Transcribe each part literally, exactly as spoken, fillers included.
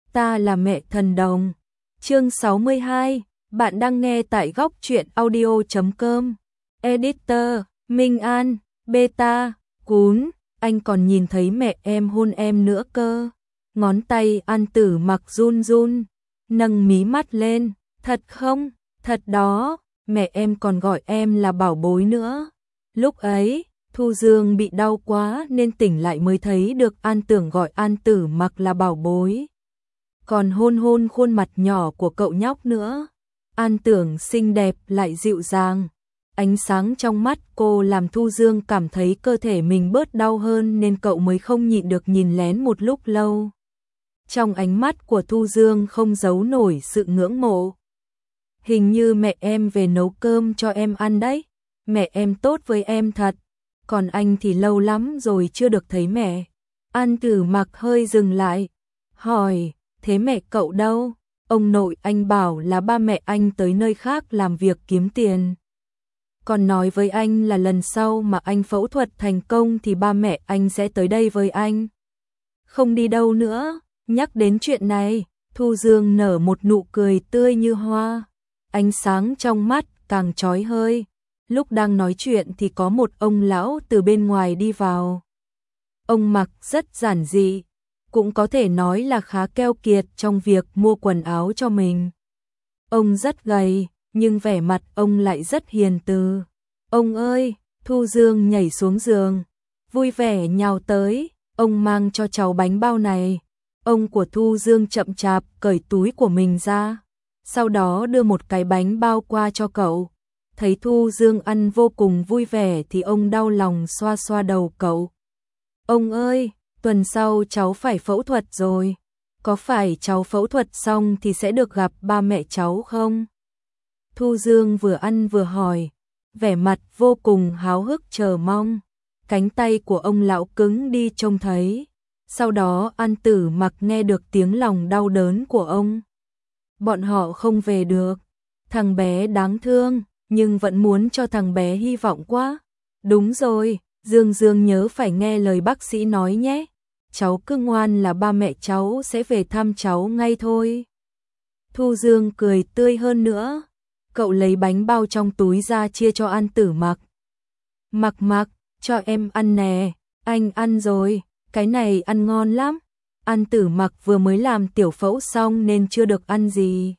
Ta là mẹ thần đồng. Chương sáu mươi hai, bạn đang nghe tại góc truyện audio chấm com. Editor, Minh An, Beta, Cún, anh còn nhìn thấy mẹ em hôn em nữa cơ. Ngón tay An Tử Mặc run run, nâng mí mắt lên, thật không, thật đó, mẹ em còn gọi em là bảo bối nữa. Lúc ấy, Thu Dương bị đau quá nên tỉnh lại mới thấy được An Tưởng gọi An Tử Mặc là bảo bối. Còn hôn hôn khuôn mặt nhỏ của cậu nhóc nữa. An Tưởng xinh đẹp lại dịu dàng. Ánh sáng trong mắt cô làm Thu Dương cảm thấy cơ thể mình bớt đau hơn nên cậu mới không nhịn được nhìn lén một lúc lâu. Trong ánh mắt của Thu Dương không giấu nổi sự ngưỡng mộ. Hình như mẹ em về nấu cơm cho em ăn đấy. Mẹ em tốt với em thật. Còn anh thì lâu lắm rồi chưa được thấy mẹ. An Tử Mặc hơi dừng lại. Hỏi, thế mẹ cậu đâu? Ông nội anh bảo là ba mẹ anh tới nơi khác làm việc kiếm tiền. Còn nói với anh là lần sau mà anh phẫu thuật thành công thì ba mẹ anh sẽ tới đây với anh. Không đi đâu nữa. Nhắc đến chuyện này, Thu Dương nở một nụ cười tươi như hoa. Ánh sáng trong mắt càng chói hơi. Lúc đang nói chuyện thì có một ông lão từ bên ngoài đi vào. Ông mặc rất giản dị, cũng có thể nói là khá keo kiệt trong việc mua quần áo cho mình. Ông rất gầy, nhưng vẻ mặt ông lại rất hiền từ. Ông ơi, Thu Dương nhảy xuống giường, vui vẻ nhào tới, ông mang cho cháu bánh bao này. Ông của Thu Dương chậm chạp cởi túi của mình ra, sau đó đưa một cái bánh bao qua cho cậu. Thấy Thu Dương ăn vô cùng vui vẻ thì ông đau lòng xoa xoa đầu cậu. Ông ơi, tuần sau cháu phải phẫu thuật rồi. Có phải cháu phẫu thuật xong thì sẽ được gặp ba mẹ cháu không? Thu Dương vừa ăn vừa hỏi, vẻ mặt vô cùng háo hức chờ mong. Cánh tay của ông lão cứng đi trông thấy. Sau đó An Tử Mặc nghe được tiếng lòng đau đớn của ông. Bọn họ không về được. Thằng bé đáng thương, nhưng vẫn muốn cho thằng bé hy vọng quá. Đúng rồi, Dương Dương nhớ phải nghe lời bác sĩ nói nhé. Cháu cứ ngoan là ba mẹ cháu sẽ về thăm cháu ngay thôi. Thu Dương cười tươi hơn nữa. Cậu lấy bánh bao trong túi ra chia cho An Tử Mặc. Mặc Mặc, cho em ăn nè. Anh ăn rồi, cái này ăn ngon lắm. An Tử Mặc vừa mới làm tiểu phẫu xong nên chưa được ăn gì.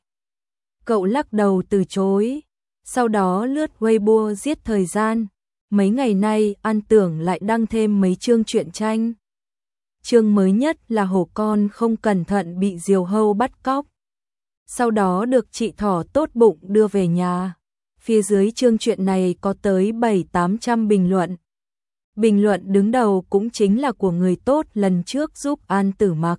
Cậu lắc đầu từ chối. Sau đó lướt Weibo giết thời gian. Mấy ngày nay An Tưởng lại đăng thêm mấy chương truyện tranh. Chương mới nhất là hổ con không cẩn thận bị diều hâu bắt cóc. Sau đó được chị Thỏ tốt bụng đưa về nhà. Phía dưới chương truyện này có tới bảy tám trăm bình luận. Bình luận đứng đầu cũng chính là của người tốt lần trước giúp An Tử Mặc.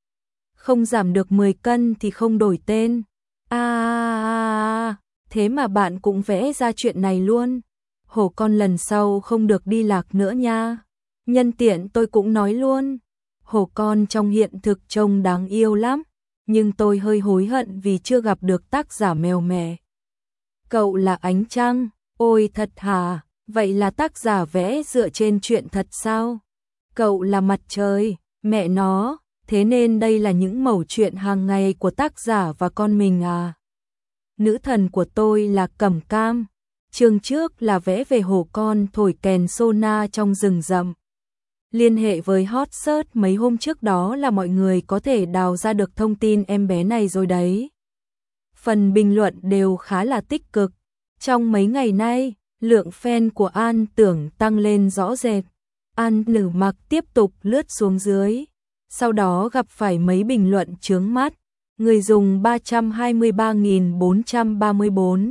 Không giảm được mười cân thì không đổi tên. À, à, à, à, thế mà bạn cũng vẽ ra chuyện này luôn. Hổ con lần sau không được đi lạc nữa nha. Nhân tiện tôi cũng nói luôn. Hổ con trong hiện thực trông đáng yêu lắm. Nhưng tôi hơi hối hận vì chưa gặp được tác giả mèo mè. Cậu là ánh trăng. Ôi thật hả? Vậy là tác giả vẽ dựa trên chuyện thật sao? Cậu là mặt trời. Mẹ nó. Thế nên đây là những mẩu chuyện hàng ngày của tác giả và con mình à? Nữ thần của tôi là Cẩm Cam. Chương trước là vẽ về hổ con thổi kèn sona trong rừng rậm. Liên hệ với Hot Search mấy hôm trước đó là mọi người có thể đào ra được thông tin em bé này rồi đấy. Phần bình luận đều khá là tích cực. Trong mấy ngày nay, lượng fan của An Tưởng tăng lên rõ rệt. An Tử Mặc tiếp tục lướt xuống dưới. Sau đó gặp phải mấy bình luận chướng mắt. Người dùng ba trăm hai mươi ba nghìn bốn trăm ba mươi bốn.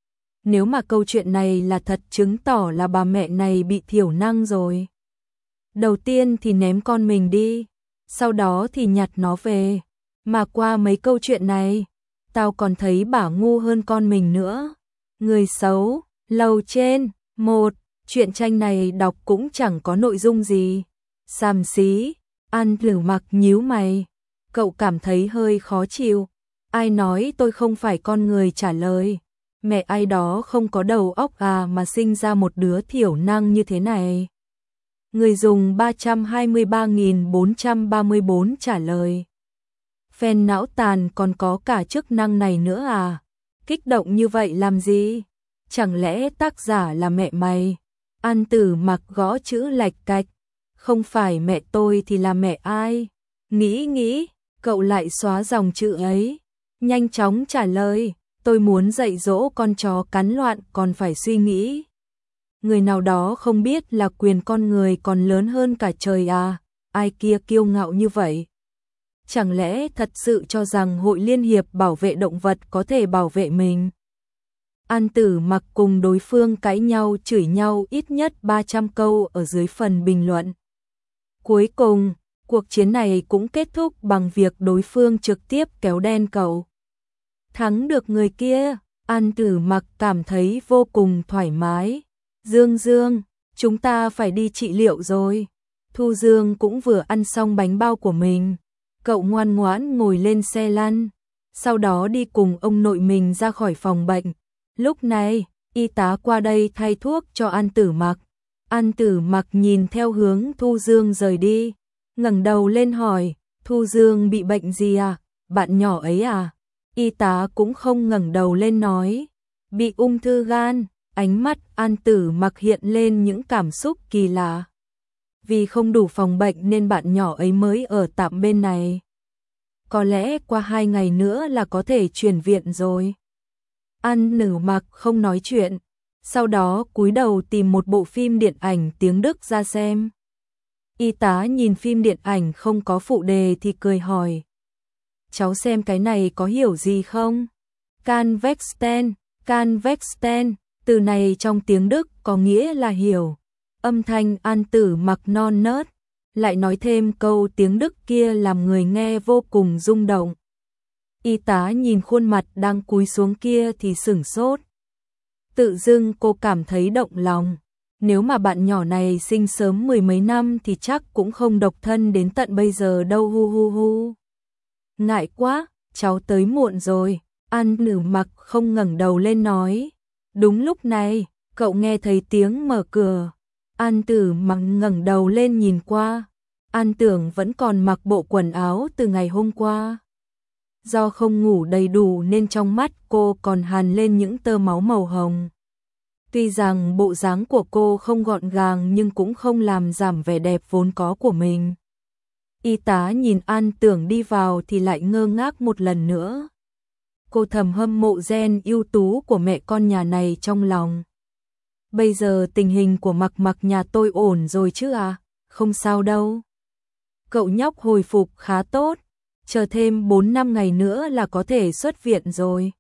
Nếu mà câu chuyện này là thật chứng tỏ là bà mẹ này bị thiểu năng rồi. Đầu tiên thì ném con mình đi, sau đó thì nhặt nó về. Mà qua mấy câu chuyện này, tao còn thấy bà ngu hơn con mình nữa. Người xấu, lầu trên, một, truyện tranh này đọc cũng chẳng có nội dung gì. Xàm xí, An Tử Mặc nhíu mày. Cậu cảm thấy hơi khó chịu. Ai nói tôi không phải con người trả lời. Mẹ ai đó không có đầu óc à mà sinh ra một đứa thiểu năng như thế này. Người dùng ba trăm hai mươi ba nghìn bốn trăm ba mươi bốn trả lời. Phen não tàn còn có cả chức năng này nữa à? Kích động như vậy làm gì? Chẳng lẽ tác giả là mẹ mày? An Tử Mặc gõ chữ lạch cạch. Không phải mẹ tôi thì là mẹ ai? Nghĩ nghĩ, cậu lại xóa dòng chữ ấy. Nhanh chóng trả lời, tôi muốn dạy dỗ con chó cắn loạn còn phải suy nghĩ. Người nào đó không biết là quyền con người còn lớn hơn cả trời à? Ai kia kiêu ngạo như vậy? Chẳng lẽ thật sự cho rằng Hội Liên hiệp bảo vệ động vật có thể bảo vệ mình? An Tử Mặc cùng đối phương cãi nhau chửi nhau ít nhất ba trăm câu ở dưới phần bình luận. Cuối cùng, cuộc chiến này cũng kết thúc bằng việc đối phương trực tiếp kéo đen cậu. Thắng được người kia, An Tử Mặc cảm thấy vô cùng thoải mái. Dương Dương, chúng ta phải đi trị liệu rồi. Thu Dương cũng vừa ăn xong bánh bao của mình. Cậu ngoan ngoãn ngồi lên xe lăn, sau đó đi cùng ông nội mình ra khỏi phòng bệnh. Lúc này, y tá qua đây thay thuốc cho An Tử Mặc. An Tử Mặc nhìn theo hướng Thu Dương rời đi, ngẩng đầu lên hỏi, Thu Dương bị bệnh gì à? Bạn nhỏ ấy à? Y tá cũng không ngẩng đầu lên nói, bị ung thư gan. Ánh mắt An Tử Mặc hiện lên những cảm xúc kỳ lạ. Vì không đủ phòng bệnh nên bạn nhỏ ấy mới ở tạm bên này. Có lẽ qua hai ngày nữa là có thể chuyển viện rồi. An Tử Mặc không nói chuyện, sau đó cúi đầu tìm một bộ phim điện ảnh tiếng Đức ra xem. Y tá nhìn phim điện ảnh không có phụ đề thì cười hỏi, cháu xem cái này có hiểu gì không? Kannverstehen, Kannverstehen, từ này trong tiếng Đức có nghĩa là hiểu. Âm thanh An Tử Mặc non nớt, lại nói thêm câu tiếng Đức kia làm người nghe vô cùng rung động. Y tá nhìn khuôn mặt đang cúi xuống kia thì sửng sốt. Tự dưng cô cảm thấy động lòng. Nếu mà bạn nhỏ này sinh sớm mười mấy năm thì chắc cũng không độc thân đến tận bây giờ đâu hu hu hu. Ngại quá, cháu tới muộn rồi. An Tử Mặc không ngẩng đầu lên nói. Đúng lúc này, cậu nghe thấy tiếng mở cửa. An Tử Mặc ngẩng đầu lên nhìn qua. An Tưởng vẫn còn mặc bộ quần áo từ ngày hôm qua. Do không ngủ đầy đủ nên trong mắt cô còn hằn lên những tơ máu màu hồng. Tuy rằng bộ dáng của cô không gọn gàng nhưng cũng không làm giảm vẻ đẹp vốn có của mình. Y tá nhìn An Tưởng đi vào thì lại ngơ ngác một lần nữa. Cô thầm hâm mộ gen ưu tú của mẹ con nhà này trong lòng. Bây giờ tình hình của Mặc Mặc nhà tôi ổn rồi chứ à? Không sao đâu. Cậu nhóc hồi phục khá tốt, chờ thêm bốn năm ngày nữa là có thể xuất viện rồi.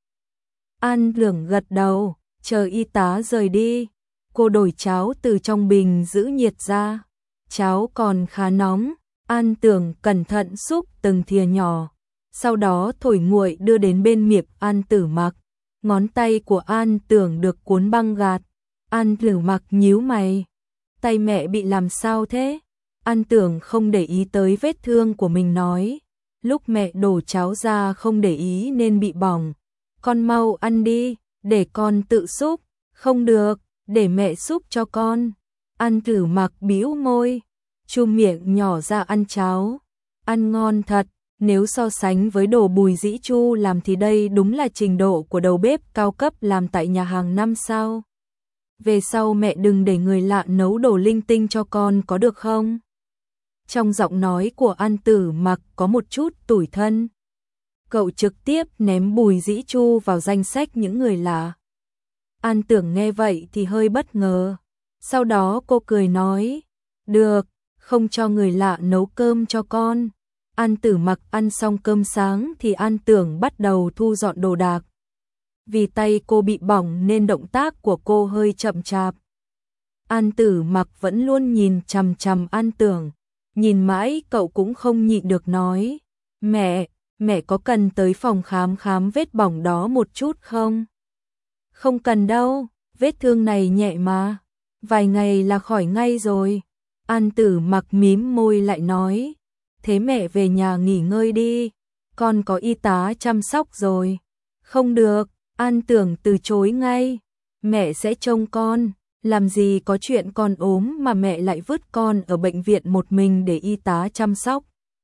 An Tưởng gật đầu, chờ y tá rời đi. Cô đổi cháo từ trong bình giữ nhiệt ra. Cháo còn khá nóng, An Tưởng cẩn thận xúc từng thìa nhỏ. Sau đó thổi nguội đưa đến bên miệng An Tử Mặc. Ngón tay của An Tưởng được cuốn băng gạt. An Tử Mặc nhíu mày. Tay mẹ bị làm sao thế? An Tưởng không để ý tới vết thương của mình nói. Lúc mẹ đổ cháo ra không để ý nên bị bỏng. Con mau ăn đi, để con tự xúc. Không được, để mẹ xúc cho con. An Tử Mặc bĩu môi, chum miệng nhỏ ra ăn cháo. Ăn ngon thật. Nếu so sánh với đồ Bùi Dĩ Chu làm thì đây đúng là trình độ của đầu bếp cao cấp làm tại nhà hàng năm sao. Về sau mẹ đừng để người lạ nấu đồ linh tinh cho con có được không? Trong giọng nói của An Tử Mặc có một chút tủi thân. Cậu trực tiếp ném Bùi Dĩ Chu vào danh sách những người lạ. An Tưởng nghe vậy thì hơi bất ngờ. Sau đó cô cười nói, được, không cho người lạ nấu cơm cho con. An Tử Mặc ăn xong cơm sáng thì An Tưởng bắt đầu thu dọn đồ đạc. Vì tay cô bị bỏng nên động tác của cô hơi chậm chạp. An Tử Mặc vẫn luôn nhìn chằm chằm An Tưởng. Nhìn mãi cậu cũng không nhịn được nói, mẹ, mẹ có cần tới phòng khám khám vết bỏng đó một chút không? Không cần đâu, vết thương này nhẹ mà, vài ngày là khỏi ngay rồi. An Tử Mặc mím môi lại nói, thế mẹ về nhà nghỉ ngơi đi, con có y tá chăm sóc rồi. Không được, An Tưởng từ chối ngay, mẹ sẽ trông con. Làm gì có chuyện con ốm mà mẹ lại vứt con ở bệnh viện một mình để y tá chăm sóc.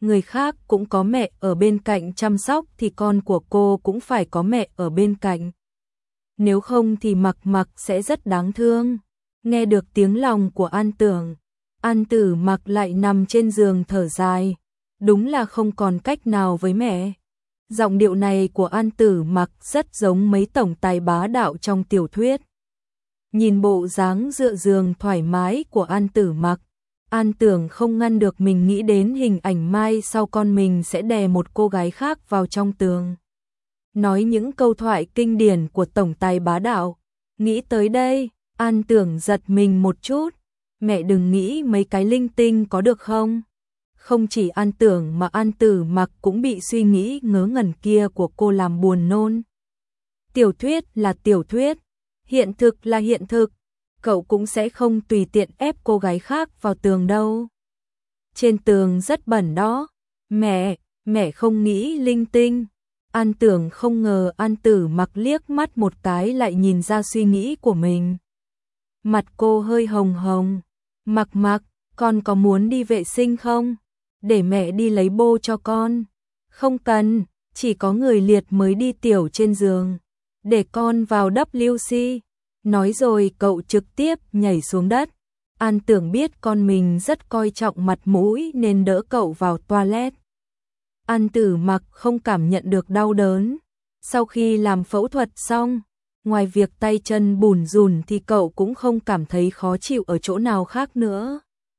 người khác cũng có mẹ ở bên cạnh chăm sóc thì con của cô cũng phải có mẹ ở bên cạnh. Nếu không thì Mặc Mặc sẽ rất đáng thương. Nghe được tiếng lòng của An Tưởng, An Tử Mặc lại nằm trên giường thở dài, đúng là không còn cách nào với mẹ. Giọng điệu này của An Tử Mặc rất giống mấy tổng tài bá đạo trong tiểu thuyết. Nhìn bộ dáng dựa giường thoải mái của An Tử Mặc, An Tưởng không ngăn được mình nghĩ đến hình ảnh mai sau con mình sẽ đè một cô gái khác vào trong tường. Nói những câu thoại kinh điển của tổng tài bá đạo. Nghĩ tới đây, An Tưởng giật mình một chút. Mẹ đừng nghĩ mấy cái linh tinh có được không? Không chỉ An Tưởng mà An Tử Mặc cũng bị suy nghĩ ngớ ngẩn kia của cô làm buồn nôn. Tiểu thuyết là tiểu thuyết, hiện thực là hiện thực, cậu cũng sẽ không tùy tiện ép cô gái khác vào tường đâu. Trên tường rất bẩn đó. Mẹ, mẹ không nghĩ linh tinh. An Tưởng không ngờ An Tử Mặc liếc mắt một cái lại nhìn ra suy nghĩ của mình. Mặt cô hơi hồng hồng. Mặc Mặc, con có muốn đi vệ sinh không? Để mẹ đi lấy bô cho con. Không cần, chỉ có người liệt mới đi tiểu trên giường. Để con vào vê kép xê. Nói rồi cậu trực tiếp nhảy xuống đất. An Tưởng biết con mình rất coi trọng mặt mũi nên đỡ cậu vào toilet. An Tử Mặc không cảm nhận được đau đớn. Sau khi làm phẫu thuật xong, ngoài việc tay chân bủn rủn thì cậu cũng không cảm thấy khó chịu ở chỗ nào khác nữa.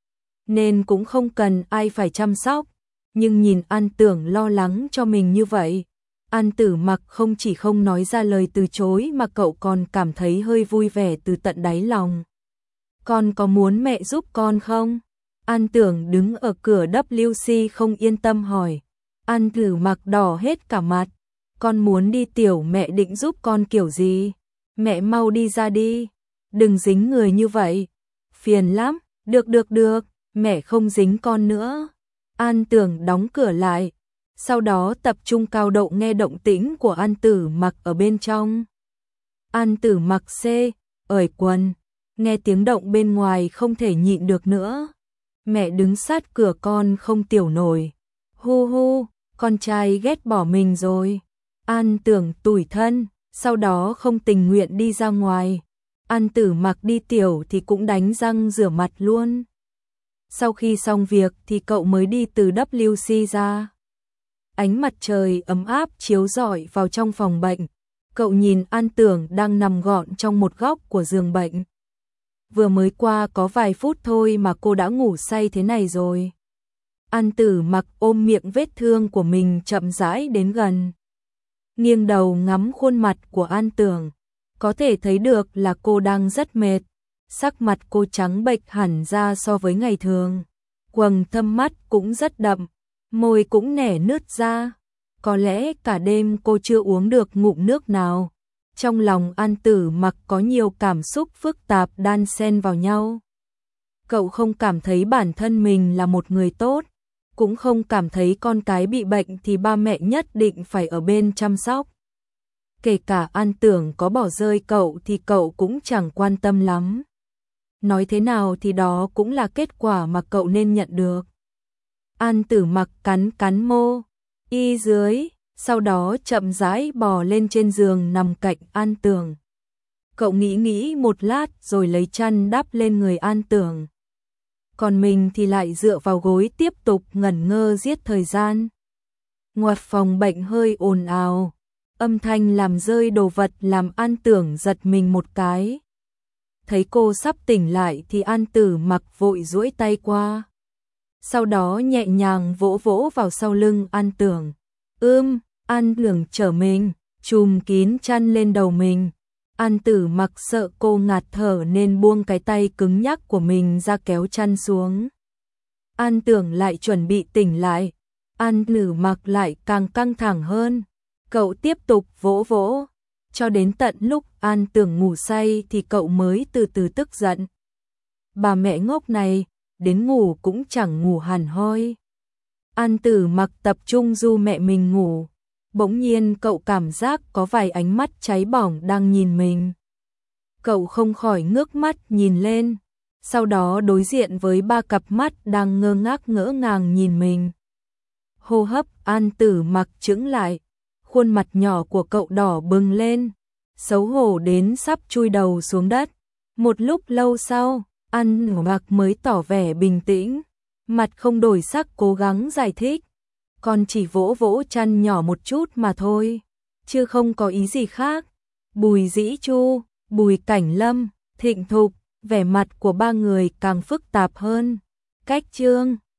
Nên cũng không cần ai phải chăm sóc. Nhưng nhìn An Tưởng lo lắng cho mình như vậy, An Tử Mặc không chỉ không nói ra lời từ chối mà cậu còn cảm thấy hơi vui vẻ từ tận đáy lòng. Con có muốn mẹ giúp con không? An Tưởng đứng ở cửa vê kép xê không yên tâm hỏi. An Tử Mặc đỏ hết cả mặt. Con muốn đi tiểu, mẹ định giúp con kiểu gì? Mẹ mau đi ra đi. Đừng dính người như vậy. Phiền lắm. Được được được, mẹ không dính con nữa. An Tưởng đóng cửa lại. Sau đó tập trung cao độ nghe động tĩnh của An Tử Mặc ở bên trong. An Tử Mặc xê, ởi quần. Nghe tiếng động bên ngoài không thể nhịn được nữa. Mẹ đứng sát cửa con không tiểu nổi. Hu hu, con trai ghét bỏ mình rồi. An Tưởng tủi thân, sau đó không tình nguyện đi ra ngoài. An Tử Mặc đi tiểu thì cũng đánh răng rửa mặt luôn. Sau khi xong việc thì cậu mới đi từ vê kép xê ra. Ánh mặt trời ấm áp chiếu rọi vào trong phòng bệnh. Cậu nhìn An Tưởng đang nằm gọn trong một góc của giường bệnh. Vừa mới qua có vài phút thôi mà cô đã ngủ say thế này rồi. An Tử Mặc ôm miệng vết thương của mình chậm rãi đến gần. Nghiêng đầu ngắm khuôn mặt của An Tưởng. Có thể thấy được là cô đang rất mệt. Sắc mặt cô trắng bệch hẳn ra so với ngày thường. Quầng thâm mắt cũng rất đậm. Môi cũng nẻ nứt ra. Có lẽ cả đêm cô chưa uống được ngụm nước nào. Trong lòng An Tử Mặc có nhiều cảm xúc phức tạp đan xen vào nhau. Cậu không cảm thấy bản thân mình là một người tốt, cũng không cảm thấy con cái bị bệnh thì ba mẹ nhất định phải ở bên chăm sóc. Kể cả An Tưởng có bỏ rơi cậu thì cậu cũng chẳng quan tâm lắm. Nói thế nào thì đó cũng là kết quả mà cậu nên nhận được. An Tử Mặc cắn cắn mô y dưới, sau đó chậm rãi bò lên trên giường nằm cạnh An Tưởng. Cậu nghĩ nghĩ một lát rồi lấy chăn đắp lên người An Tưởng. Còn mình thì lại dựa vào gối tiếp tục ngẩn ngơ giết thời gian. Ngoài phòng bệnh hơi ồn ào, âm thanh làm rơi đồ vật làm An Tưởng giật mình một cái. Thấy cô sắp tỉnh lại thì An Tử Mặc vội duỗi tay qua. Sau đó nhẹ nhàng vỗ vỗ vào sau lưng An Tưởng. Ưm, An Tưởng trở mình, chùm kín chăn lên đầu mình. An Tử Mặc sợ cô ngạt thở nên buông cái tay cứng nhắc của mình ra kéo chăn xuống. An Tưởng lại chuẩn bị tỉnh lại. An Tử Mặc lại càng căng thẳng hơn. Cậu tiếp tục vỗ vỗ. Cho đến tận lúc An Tưởng ngủ say thì cậu mới từ từ tức giận. Bà mẹ ngốc này, đến ngủ cũng chẳng ngủ hẳn hoi. An Tử Mặc tập trung du mẹ mình ngủ. Bỗng nhiên cậu cảm giác có vài ánh mắt cháy bỏng đang nhìn mình. Cậu không khỏi ngước mắt nhìn lên, sau đó đối diện với ba cặp mắt đang ngơ ngác ngỡ ngàng nhìn mình. Hô hấp An Tử Mặc chững lại, khuôn mặt nhỏ của cậu đỏ bừng lên, xấu hổ đến sắp chui đầu xuống đất. Một lúc lâu sau, An Tử Mặc mới tỏ vẻ bình tĩnh, mặt không đổi sắc cố gắng giải thích. Con chỉ vỗ vỗ chăn nhỏ một chút mà thôi, chứ không có ý gì khác. Bùi Dĩ Chu, Bùi Cảnh Lâm, Thịnh Thục, vẻ mặt của ba người càng phức tạp hơn. Cách Trương